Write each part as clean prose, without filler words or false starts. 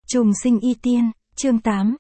Trùng sinh y tiên, chương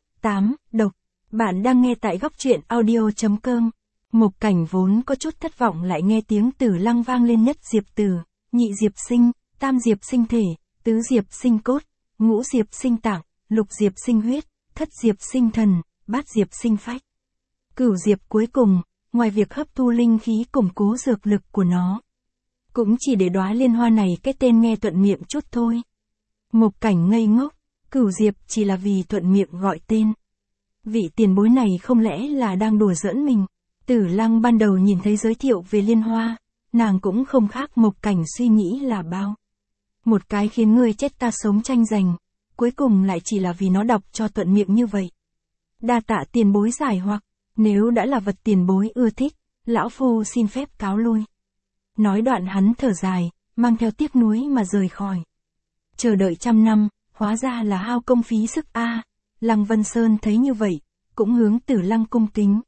8, độc. Bạn đang nghe tại góc truyện audio.com. Mục Cảnh vốn có chút thất vọng lại nghe tiếng Tử Lăng vang lên: nhất diệp tử, nhị diệp sinh, tam diệp sinh thể, tứ diệp sinh cốt, ngũ diệp sinh tạng, lục diệp sinh huyết, thất diệp sinh thần, bát diệp sinh phách. Cửu diệp cuối cùng, ngoài việc hấp thu linh khí củng cố dược lực của nó, cũng chỉ để đóa liên hoa này cái tên nghe thuận miệng chút thôi. Mục Cảnh ngây ngốc, Cửu diệp chỉ là vì thuận miệng gọi tên. Vị tiền bối này không lẽ là đang đùa giỡn mình? Tử Lăng ban đầu nhìn thấy giới thiệu về liên hoa, nàng cũng không khác Mục Cảnh suy nghĩ là bao. Một cái khiến người chết ta sống tranh giành, cuối cùng lại chỉ là vì nó đọc cho thuận miệng như vậy. Đa tạ tiền bối giải hoặc, nếu đã là vật tiền bối ưa thích, lão phu xin phép cáo lui. Nói đoạn hắn thở dài, mang theo tiếc nuối mà rời khỏi. Chờ đợi trăm năm, hóa ra là hao công phí sức a. Lăng Vân Sơn thấy như vậy, cũng hướng Tử Lăng cung kính.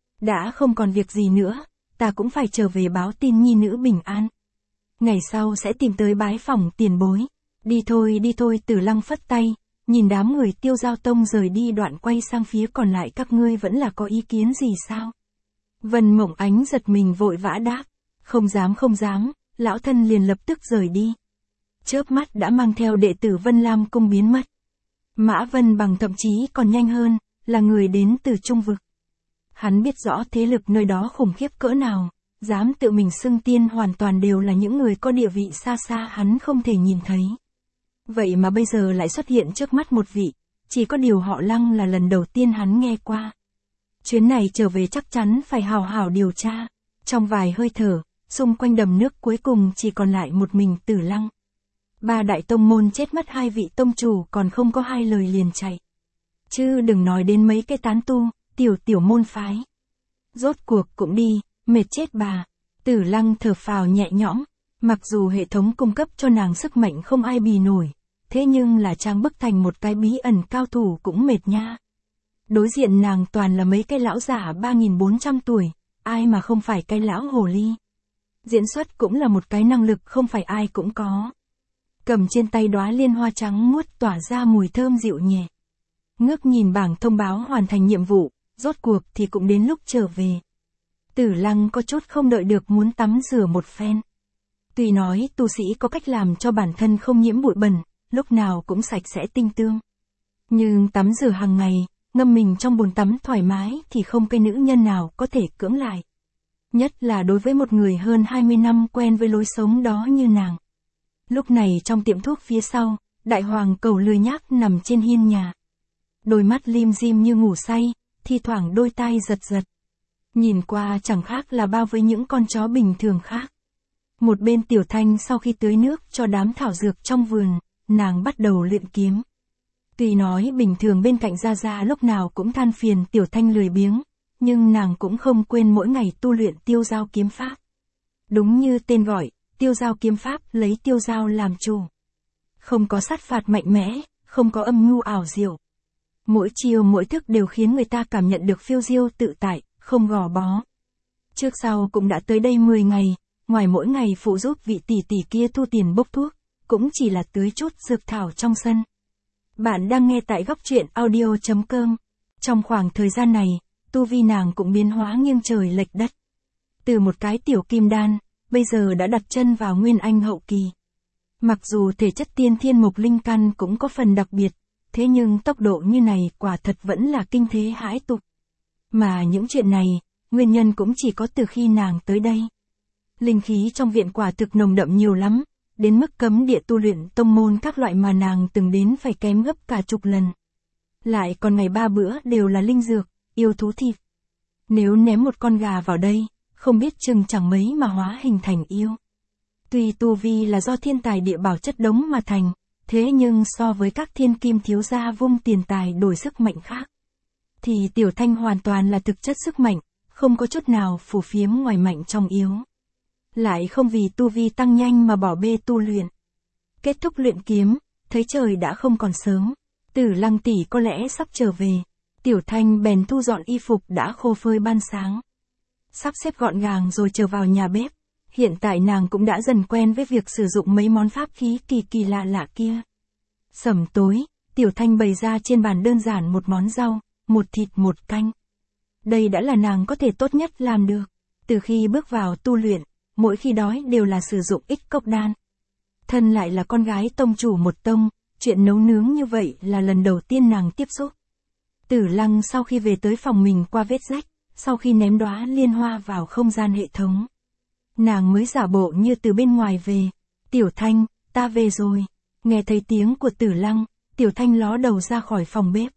Đã không còn việc gì nữa, ta cũng phải trở về báo tin nhi nữ bình an. Ngày sau sẽ tìm tới bái phỏng tiền bối. Đi thôi, Tử Lăng phất tay, nhìn đám người Tiêu Giao Tông rời đi đoạn quay sang phía còn lại: các ngươi vẫn là có ý kiến gì sao? Vân Mộng Ánh giật mình vội vã đáp: không dám, lão thân liền lập tức rời đi. Chớp mắt đã mang theo đệ tử Vân Lam cung biến mất. Mã Vân Bằng thậm chí còn nhanh hơn, là người đến từ Trung Vực. Hắn biết rõ thế lực nơi đó khủng khiếp cỡ nào, dám tự mình xưng tiên hoàn toàn đều là những người có địa vị xa xa hắn không thể nhìn thấy. Vậy mà bây giờ lại xuất hiện trước mắt một vị, chỉ có điều họ Lăng là lần đầu tiên hắn nghe qua. Chuyến này trở về chắc chắn phải hào hào điều tra. Trong vài hơi thở, xung quanh đầm nước cuối cùng chỉ còn lại một mình Tử Lăng. Ba đại tông môn chết mất hai vị tông chủ còn không có hai lời liền chạy. Chứ đừng nói đến mấy cái tán tu, tiểu môn phái. Rốt cuộc cũng đi, mệt chết bà. Tử Lăng thở phào nhẹ nhõm, mặc dù hệ thống cung cấp cho nàng sức mạnh không ai bì nổi, thế nhưng là trang bức thành một cái bí ẩn cao thủ cũng mệt nha. Đối diện nàng toàn là mấy cái lão giả 3400 tuổi, ai mà không phải cái lão hồ ly. Diễn xuất cũng là một cái năng lực không phải ai cũng có. Cầm trên tay đóa liên hoa trắng muốt tỏa ra mùi thơm dịu nhẹ. Ngước nhìn bảng thông báo hoàn thành nhiệm vụ, rốt cuộc thì cũng đến lúc trở về. Tử Lăng có chút không đợi được muốn tắm rửa một phen. Tuy nói tu sĩ có cách làm cho bản thân không nhiễm bụi bẩn, lúc nào cũng sạch sẽ tinh tươm. Nhưng tắm rửa hàng ngày, ngâm mình trong bồn tắm thoải mái thì không cái nữ nhân nào có thể cưỡng lại. Nhất là đối với một người hơn 20 năm quen với lối sống đó như nàng. Lúc này trong tiệm thuốc phía sau, đại hoàng cầu lười nhác nằm trên hiên nhà. Đôi mắt lim dim như ngủ say, thi thoảng đôi tai giật giật. Nhìn qua chẳng khác là bao với những con chó bình thường khác. Một bên Tiểu Thanh sau khi tưới nước cho đám thảo dược trong vườn, nàng bắt đầu luyện kiếm. Tuy nói bình thường bên cạnh Gia lúc nào cũng than phiền Tiểu Thanh lười biếng, nhưng nàng cũng không quên mỗi ngày tu luyện Tiêu Giao kiếm pháp. Đúng như tên gọi, Tiêu Giao kiếm pháp lấy tiêu giao làm chủ. Không có sát phạt mạnh mẽ, không có âm mưu ảo diệu. Mỗi chiêu mỗi thức đều khiến người ta cảm nhận được phiêu diêu tự tại, không gò bó. Trước sau cũng đã tới đây 10 ngày, ngoài mỗi ngày phụ giúp vị tỷ tỷ kia thu tiền bốc thuốc, cũng chỉ là tưới chút dược thảo trong sân. Bạn đang nghe tại góc truyện audio.com. Trong khoảng thời gian này, tu vi nàng cũng biến hóa nghiêng trời lệch đất. Từ một cái tiểu kim đan, bây giờ đã đặt chân vào nguyên anh hậu kỳ. Mặc dù thể chất tiên thiên mục linh căn cũng có phần đặc biệt, thế nhưng tốc độ như này quả thật vẫn là kinh thế hãi tục. Mà những chuyện này, nguyên nhân cũng chỉ có từ khi nàng tới đây. Linh khí trong viện quả thực nồng đậm nhiều lắm, đến mức cấm địa tu luyện tông môn các loại mà nàng từng đến phải kém gấp cả chục lần. Lại còn ngày 3 bữa đều là linh dược, yêu thú thịt. Nếu ném một con gà vào đây, không biết chừng chẳng mấy mà hóa hình thành yêu. Tuy tu vi là do thiên tài địa bảo chất đống mà thành, thế nhưng so với các thiên kim thiếu gia vung tiền tài đổi sức mạnh khác, thì Tiểu Thanh hoàn toàn là thực chất sức mạnh, không có chút nào phù phiếm ngoài mạnh trong yếu. Lại không vì tu vi tăng nhanh mà bỏ bê tu luyện. Kết thúc luyện kiếm, thấy trời đã không còn sớm, Tử Lăng tỷ có lẽ sắp trở về. Tiểu Thanh bèn thu dọn y phục đã khô phơi ban sáng. Sắp xếp gọn gàng rồi trở vào nhà bếp. Hiện tại nàng cũng đã dần quen với việc sử dụng mấy món pháp khí kỳ lạ kia. Sẩm tối, Tiểu Thanh bày ra trên bàn đơn giản một món rau, một thịt một canh. Đây đã là nàng có thể tốt nhất làm được. Từ khi bước vào tu luyện, mỗi khi đói đều là sử dụng ích cốc đan. Thân lại là con gái tông chủ một tông, chuyện nấu nướng như vậy là lần đầu tiên nàng tiếp xúc. Tử Lăng sau khi về tới phòng mình qua vết rách, sau khi ném đóa liên hoa vào không gian hệ thống. Nàng mới giả bộ như từ bên ngoài về. Tiểu Thanh, ta về rồi. Nghe thấy tiếng của Tử Lăng, Tiểu Thanh ló đầu ra khỏi phòng bếp.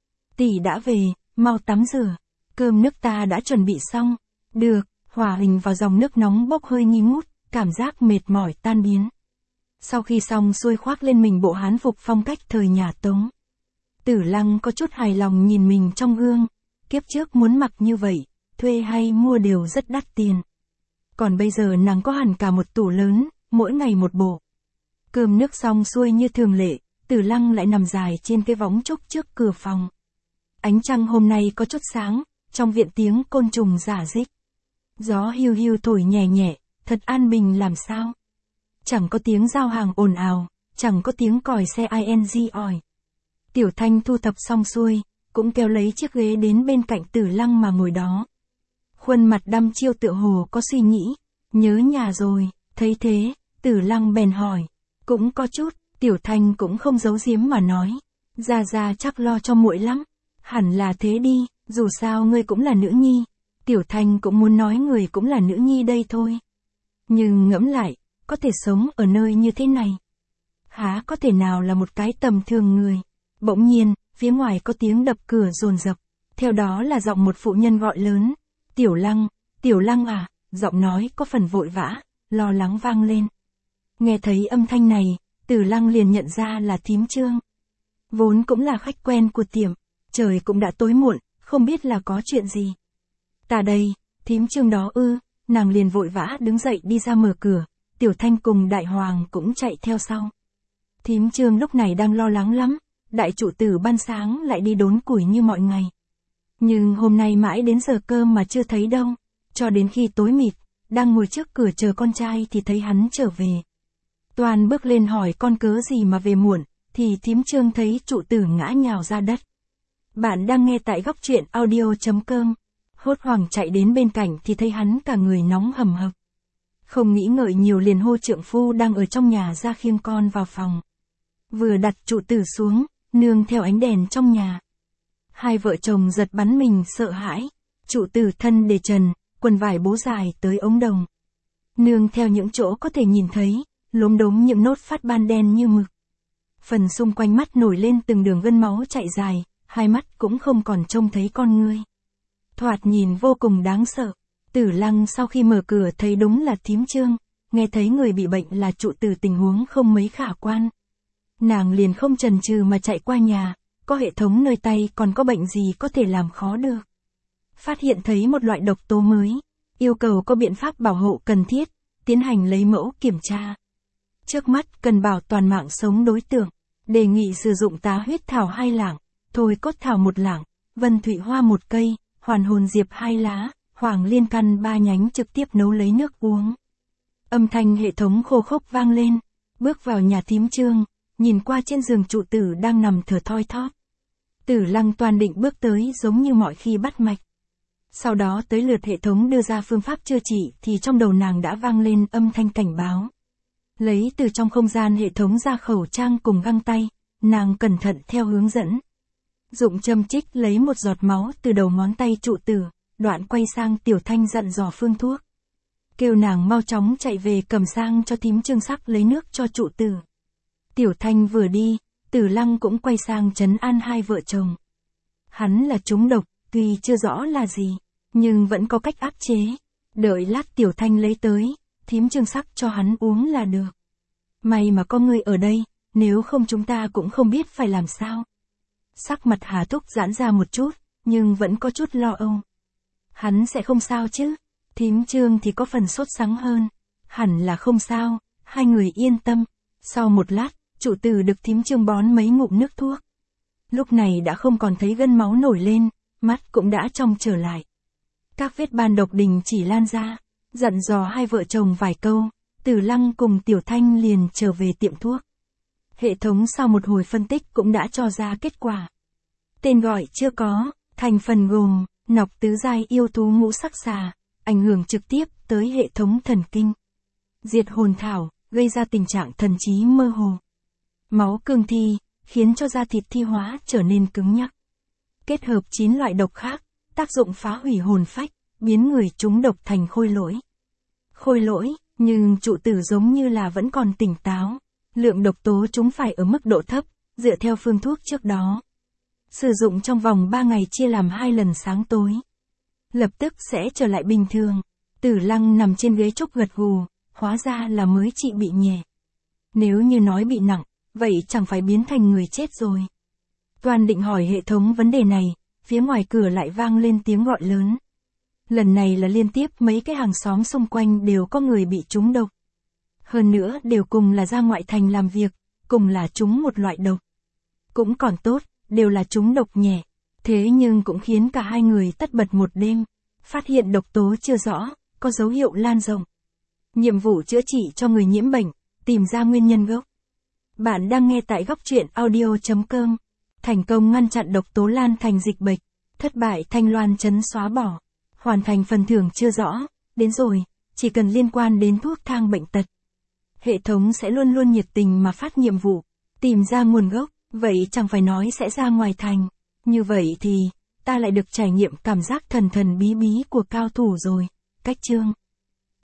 Tỷ đã về, mau tắm rửa. Cơm nước ta đã chuẩn bị xong. Được, hòa hình vào dòng nước nóng bốc hơi nghi ngút, cảm giác mệt mỏi tan biến. Sau khi xong xuôi khoác lên mình bộ hán phục phong cách thời nhà Tống. Tử Lăng có chút hài lòng nhìn mình trong gương. Kiếp trước muốn mặc như vậy, thuê hay mua đều rất đắt tiền. Còn bây giờ nàng có hẳn cả một tủ lớn, mỗi ngày một bộ. Cơm nước xong xuôi như thường lệ, Tử Lăng lại nằm dài trên cái võng trúc trước cửa phòng. Ánh trăng hôm nay có chút sáng, trong viện tiếng côn trùng rả rích. Gió hiu hiu thổi nhẹ nhẹ, thật an bình làm sao. Chẳng có tiếng giao hàng ồn ào, chẳng có tiếng còi xe ing ỏi. Tiểu Thanh thu thập xong xuôi, cũng kéo lấy chiếc ghế đến bên cạnh Tử Lăng mà ngồi đó. Khuôn mặt đăm chiêu tựa hồ có suy nghĩ, nhớ nhà rồi, thấy thế, Tử Lăng bèn hỏi, cũng có chút, Tiểu Thanh cũng không giấu giếm mà nói, Gia chắc lo cho muội lắm, hẳn là thế đi, dù sao ngươi cũng là nữ nhi, Tiểu Thanh cũng muốn nói người cũng là nữ nhi đây thôi. Nhưng ngẫm lại, có thể sống ở nơi như thế này, há có thể nào là một cái tầm thường người. Bỗng nhiên, phía ngoài có tiếng đập cửa dồn dập, theo đó là giọng một phụ nhân gọi lớn, Tiểu Lăng à, giọng nói có phần vội vã, lo lắng vang lên. Nghe thấy âm thanh này, Tử Lăng liền nhận ra là thím Trương. Vốn cũng là khách quen của tiệm, trời cũng đã tối muộn, không biết là có chuyện gì. Ta đây, thím Trương đó ư, nàng liền vội vã đứng dậy đi ra mở cửa, Tiểu Thanh cùng Đại Hoàng cũng chạy theo sau. Thím Trương lúc này đang lo lắng lắm, đại trụ tử ban sáng lại đi đốn củi như mọi ngày. Nhưng hôm nay mãi đến giờ cơm mà chưa thấy đâu, cho đến khi tối mịt, đang ngồi trước cửa chờ con trai thì thấy hắn trở về. Toàn bước lên hỏi con cớ gì mà về muộn, thì thím Trương thấy trụ tử ngã nhào ra đất. Bạn đang nghe tại góc truyện audio.com, hốt hoảng chạy đến bên cạnh thì thấy hắn cả người nóng hầm hập. Không nghĩ ngợi nhiều liền hô trượng phu đang ở trong nhà ra khiêng con vào phòng. Vừa đặt trụ tử xuống, nương theo ánh đèn trong nhà. Hai vợ chồng giật bắn mình sợ hãi, trụ tử thân để trần, quần vải bố dài tới ống đồng. Nương theo những chỗ có thể nhìn thấy, lốm đốm những nốt phát ban đen như mực. Phần xung quanh mắt nổi lên từng đường gân máu chạy dài, hai mắt cũng không còn trông thấy con ngươi. Thoạt nhìn vô cùng đáng sợ. Tử Lăng sau khi mở cửa thấy đúng là thím Trương, nghe thấy người bị bệnh là trụ tử tình huống không mấy khả quan. Nàng liền không chần chừ mà chạy qua nhà, có hệ thống nơi tay còn có bệnh gì có thể làm khó được. Phát hiện thấy một loại độc tố mới, yêu cầu có biện pháp bảo hộ cần thiết, tiến hành lấy mẫu kiểm tra. Trước mắt cần bảo toàn mạng sống đối tượng, đề nghị sử dụng tá huyết thảo 2 lạng, thôi cốt thảo 1 lạng, vân thụy hoa 1 cây, hoàn hồn diệp 2 lá, hoàng liên căn 3 nhánh trực tiếp nấu lấy nước uống. Âm thanh hệ thống khô khốc vang lên, bước vào nhà thím Trương, nhìn qua trên giường trụ tử đang nằm thở thoi thóp. Tử Lăng toàn định bước tới giống như mọi khi bắt mạch. Sau đó tới lượt hệ thống đưa ra phương pháp chữa trị thì trong đầu nàng đã vang lên âm thanh cảnh báo. Lấy từ trong không gian hệ thống ra khẩu trang cùng găng tay, nàng cẩn thận theo hướng dẫn. Dụng châm chích lấy một giọt máu từ đầu ngón tay trụ tử, đoạn quay sang Tiểu Thanh dặn dò phương thuốc. Kêu nàng mau chóng chạy về cầm sang cho thím Trương sắc lấy nước cho trụ tử. Tiểu Thanh vừa đi, Tử Lăng cũng quay sang trấn an hai vợ chồng. Hắn là trúng độc, tuy chưa rõ là gì, nhưng vẫn có cách áp chế. Đợi lát Tiểu Thanh lấy tới, thím Trương sắc cho hắn uống là được. May mà có ngươi ở đây, nếu không chúng ta cũng không biết phải làm sao. Sắc mặt Hà Thúc giãn ra một chút, nhưng vẫn có chút lo âu. Hắn sẽ không sao chứ? Thím Trương thì có phần sốt sắng hơn. Hẳn là không sao, hai người yên tâm. Sau một lát, trụ tử được thím Trương bón mấy ngụm nước thuốc. Lúc này đã không còn thấy gân máu nổi lên, mắt cũng đã trong trở lại. Các vết ban độc đình chỉ lan ra, dặn dò hai vợ chồng vài câu, Tử Lăng cùng Tiểu Thanh liền trở về tiệm thuốc. Hệ thống sau một hồi phân tích cũng đã cho ra kết quả. Tên gọi chưa có, thành phần gồm, nọc tứ giai yêu thú ngũ sắc xà, ảnh hưởng trực tiếp tới hệ thống thần kinh. Diệt hồn thảo, gây ra tình trạng thần trí mơ hồ. Máu cương thi, khiến cho da thịt thi hóa trở nên cứng nhắc. Kết hợp 9 loại độc khác, tác dụng phá hủy hồn phách, biến người trúng độc thành khôi lỗi. Khôi lỗi, nhưng trụ tử giống như là vẫn còn tỉnh táo. Lượng độc tố chúng phải ở mức độ thấp, dựa theo phương thuốc trước đó. Sử dụng trong vòng 3 ngày chia làm 2 lần sáng tối. Lập tức sẽ trở lại bình thường. Tử Lăng nằm trên ghế trúc gật gù, hóa ra là mới trị bị nhẹ. Nếu như nói bị nặng, vậy chẳng phải biến thành người chết rồi. Toàn định hỏi hệ thống vấn đề này, phía ngoài cửa lại vang lên tiếng gọi lớn. Lần này là liên tiếp mấy cái hàng xóm xung quanh đều có người bị trúng độc. Hơn nữa đều cùng là ra ngoại thành làm việc, cùng là trúng một loại độc. Cũng còn tốt, đều là trúng độc nhẹ. Thế nhưng cũng khiến cả hai người tất bật một đêm. Phát hiện độc tố chưa rõ, có dấu hiệu lan rộng. Nhiệm vụ chữa trị cho người nhiễm bệnh, tìm ra nguyên nhân gốc. Bạn đang nghe tại góc truyện audio.com. Thành công ngăn chặn độc tố lan thành dịch bệnh. Thất bại Thanh Loan trấn xóa bỏ. Hoàn thành phần thưởng chưa rõ. Đến rồi, chỉ cần liên quan đến thuốc thang bệnh tật. Hệ thống sẽ luôn luôn nhiệt tình mà phát nhiệm vụ. Tìm ra nguồn gốc, vậy chẳng phải nói sẽ ra ngoài thành. Như vậy thì, ta lại được trải nghiệm cảm giác thần thần bí bí của cao thủ rồi. Cách chương